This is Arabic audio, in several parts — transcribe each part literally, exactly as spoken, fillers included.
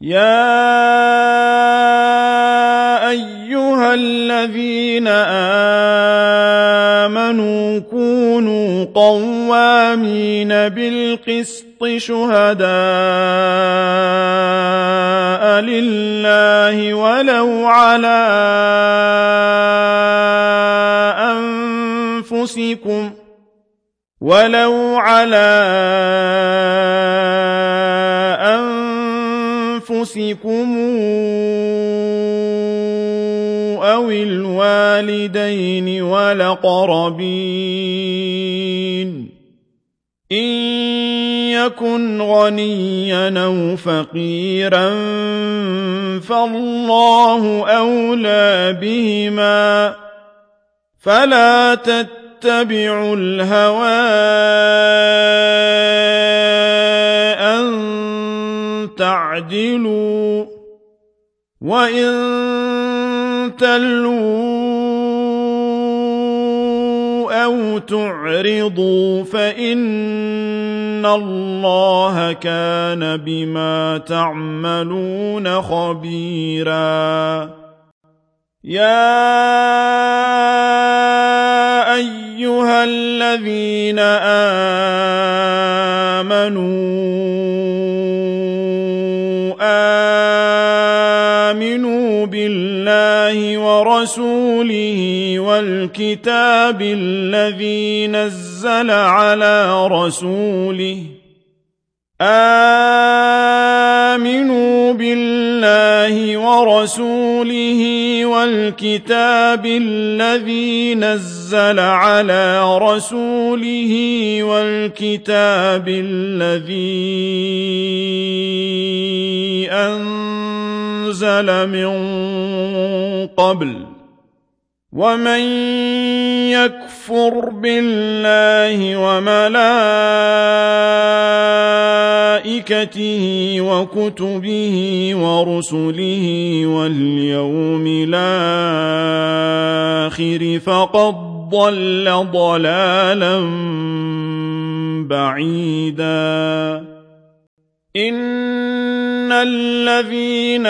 يا أيها الذين آمنوا كونوا قوامين بالقسط شهداء لله ولو على أنفسكم ولو على أنفسكم أو الوالدين والأقربين إن يكن غنيا أو فقيرا فالله أولى بهما فلا تتبعوا الهوى أن تعدلوا وإن تلووا أو تعرضوا فإن الله كان بما تعملون خبيرا يا أيها الذين آمنوا آمنوا بالله ورسوله والكتاب الذي نزل على رسوله آمنوا بالله ورسوله والكتاب الذي نزل على رسوله والكتاب الذي أنزل من قبل ومن يكفر بالله وملائكته وكتبه ورسله واليوم الآخر فقد ضل ضلالا بعيدا إن الذين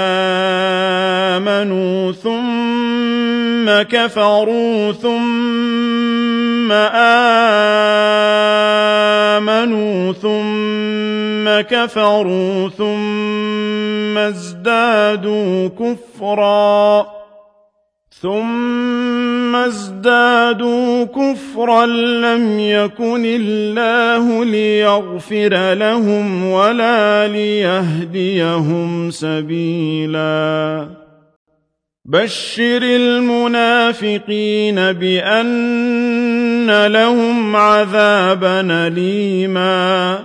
آمنوا ثم كفروا ثم آمنوا ثم كفروا ثم ازدادوا كفرا ثم ازدادوا كفرا لم يكن الله ليغفر لهم ولا ليهديهم سبيلا بشر المنافقين بأن لهم عذابا أليما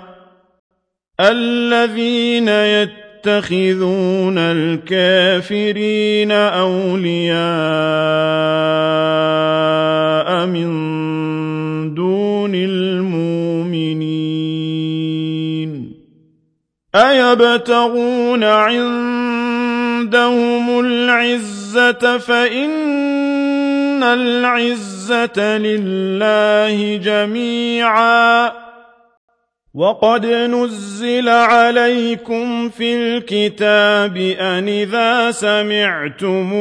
الذين يتخذون الكافرين أولياء من دون المؤمنين أيبتغون عندهم العزة فإن العزة لله جميعا وقد نزل عليكم في الكتاب أن إذا سمعتم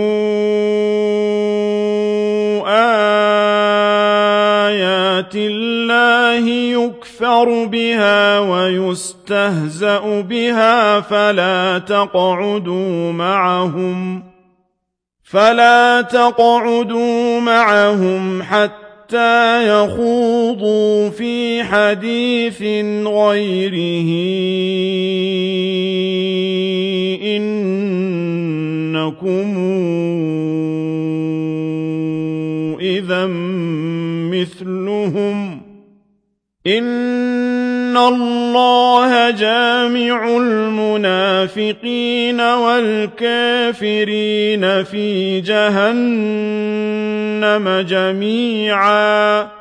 آيات الله يكفر بها ويستهزأ بها فلا تقعدوا معهم فلا تقعدوا معهم حتى حتى يخوضوا في حديث غيره إنكم إذا مثلهم إن الله جامع المنافقين والكافرين في جهنم جميعا